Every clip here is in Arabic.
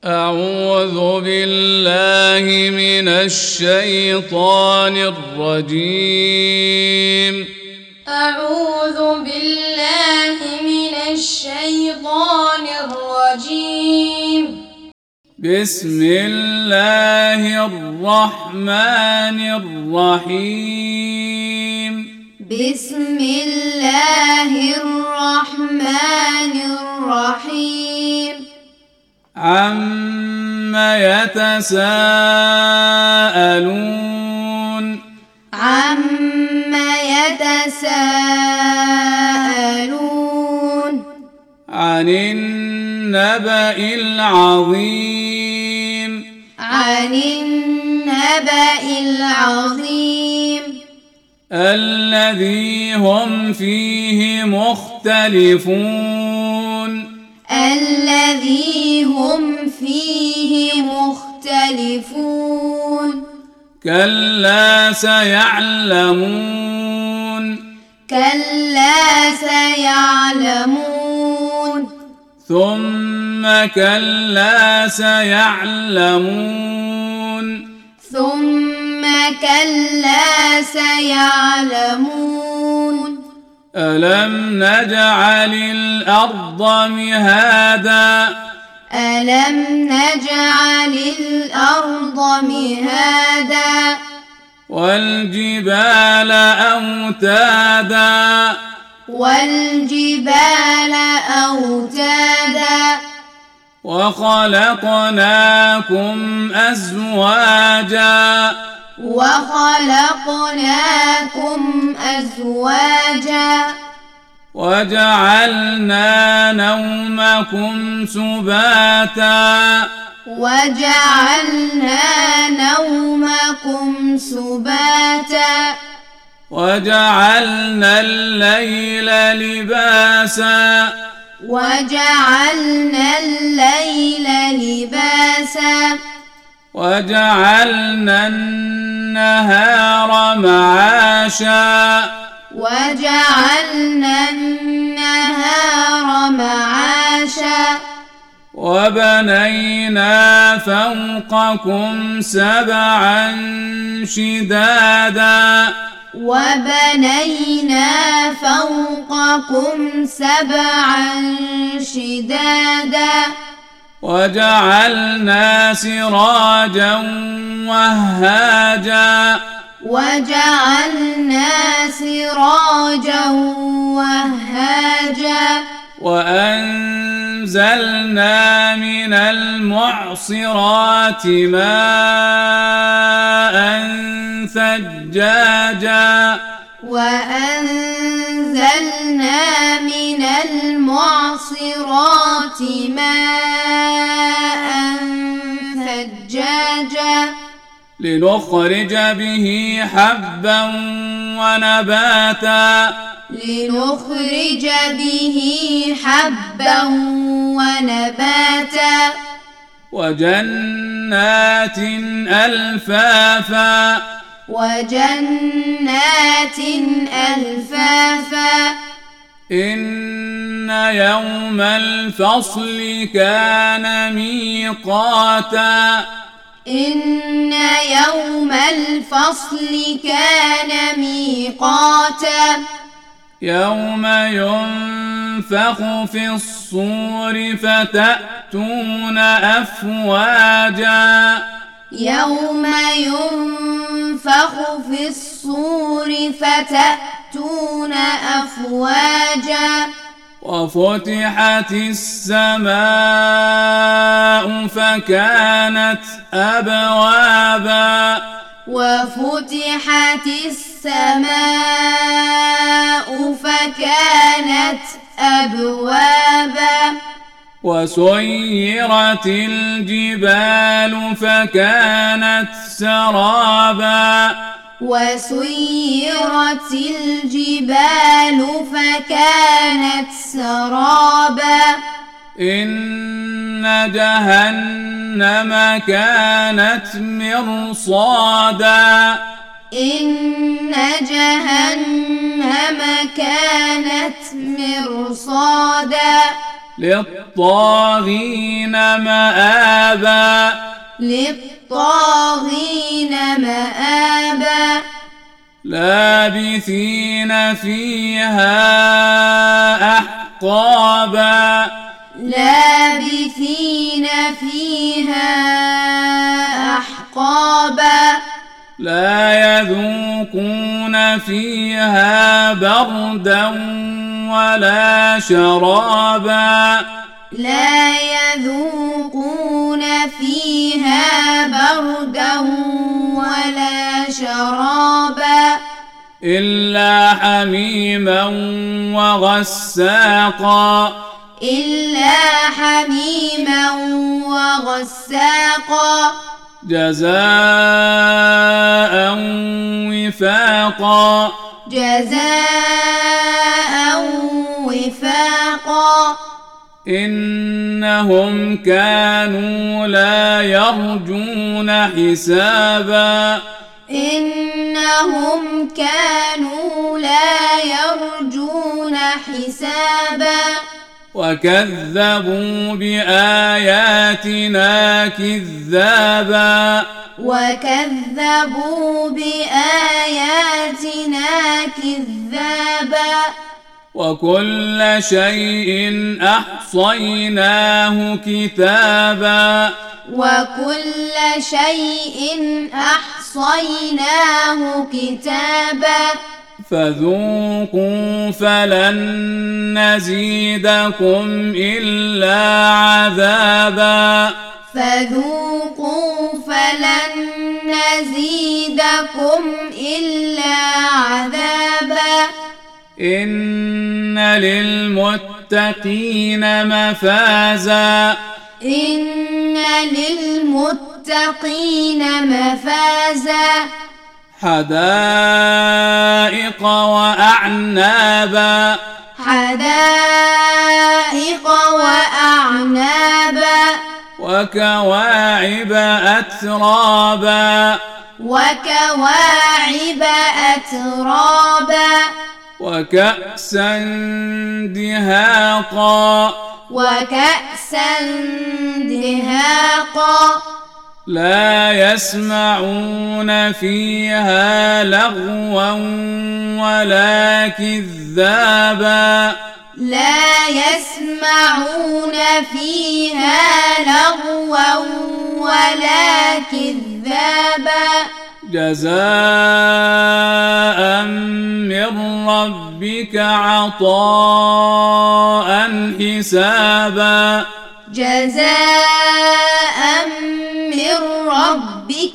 أعوذ بالله من الشيطان الرجيم. أعوذ بالله من الشيطان الرجيم. بسم الله الرحمن الرحيم. بسم الله الرحمن الرحيم. عما يتساءلون. عما يتساءلون. عن النبأ العظيم. عن النبأ العظيم. الذي هم فيه مختلفون. الذي هم فيه مختلفون. كلا سيعلمون. كلا سيعلمون. ثم كلا سيعلمون. ثم كلا سيعلمون. ألم نجعل الأرض مهادا. ألم نجعل الأرض مهادا. والجبال أوتادا. والجبال أوتادا. وخلقناكم أزواجا. وخلقناكم أزواجا. وجعلنا نومكم سباتا. وجعلنا نومكم سباتا. وجعلنا الليل لباسا. وجعلنا الليل لباسا. وجعلنا النهار معاشا. وجعلنا النهار معاشا. وبنينا فوقكم سبعا شدادا. وبنينا فوقكم سبعا شدادا. وجعلنا سراجا وهاجا. وجعلنا سراجا وهاجا. وأنزلنا من المعصرات ماء ثجاجا. وأنزلنا من المعصرات ماء ثجاجا. لنخرج به حبا ونباتا. لنخرج به حبا ونباتا. وجنات ألفافا. وجنات ألفافا. إن يوم الفصل كان ميقاتا. إن يوم الفصل كان ميقاتا. يوم ينفخ في الصور فتأتون أفواجا. يوم ينفخ في الصور فتأتون أفواجا. وفتحت السماء فكانت أبوابا. وفتحت السماء فكانت أبوابا. وسيرت الجبال فكانت سرابا. وسيرت الجبال فكانت سرابا. إن جهنم كانت مرصادا. إن جهنم كانت مرصادا. للطاغين مآبا للطاغين مآبا لابثين فيها أحقابا لابثين فيها أحقابا لا يذوقون فيها بردا ولا شرابا لا يذوقون فيها بردا ولا شرابا إلا حميما وغساقا إلا حميما وغساقا جزاء وفاقا جزاء وفاقا إنهم كانوا لا يرجون حسابا إنهم كانوا لا يرجون حسابا وكذبوا بآياتنا كذابا وكذبوا بآياتنا كذابا وكل شيء أحصيناه كتابا وكل شيء أحصيناه كتابا فذوقوا فلن نزيدكم إلا عذابا فذوقوا فلن نزيدكم إلا عذابا إن للمتقين مفازا إن للمتقين مفازا حدائق وأعنابا حدائق وأعنابا وكواعب أترابا وكواعب أترابا وكأسا دهاقا وكأسا دهاقا لا يسمعون فيها لغوا ولا كذابا لا يسمعون فيها لغوا ولا كذابا جزاء من ربك عطاء حسابا جزاء من ربك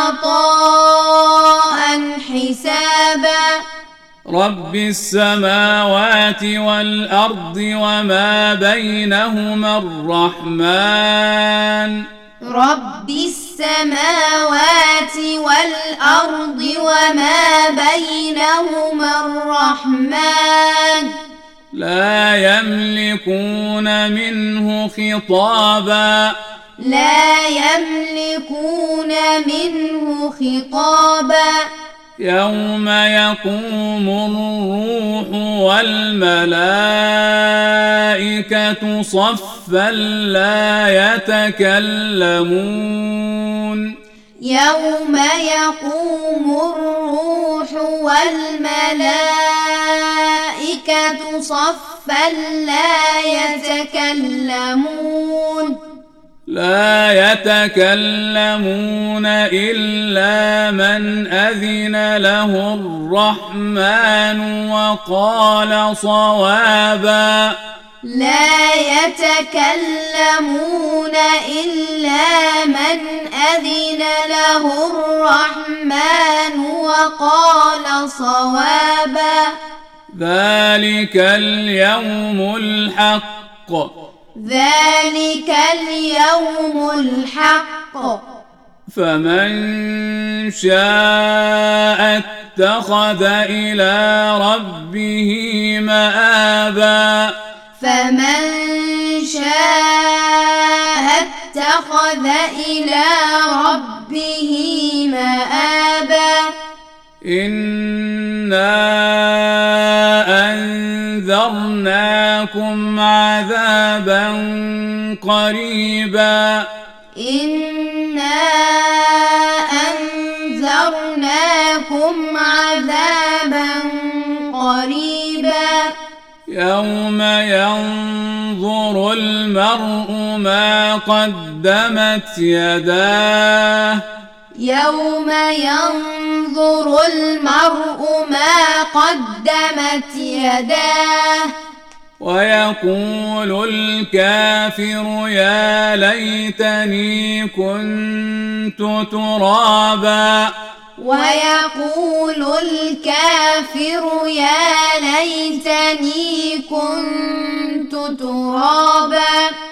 عطاء حسابا رب السماوات والأرض وما بينهما الرحمن رب السماوات والأرض وما بينهما الرحمن لا يملكون منه خطابا لا يملكون منه خطابا يوم يقوم الروح والملائكة صفا لا يتكلمون يوم يقوم الروح والملائكة صفا لا يتكلمون إلا من أذن له الرحمن وقال صوابا لا يتكلمون إلا من أذن له الرحمن وقال صوابا ذلك اليوم الحق ذلك اليوم الحق فمن شاء اتخذ إلى ربه مآبا فمن شاء اتخذ إلى ربه مآبا إنا أنذرناكم عذابا قريبا إنا أنذرناكم عذابا قريبا يوم ينظر المرء ما قدمت يداه يوم ينظر المرء ما قدمت يداه ويقول الكافر يا ليتني كنت ترابا ويقول الكافر يا ليتني كنت ترابا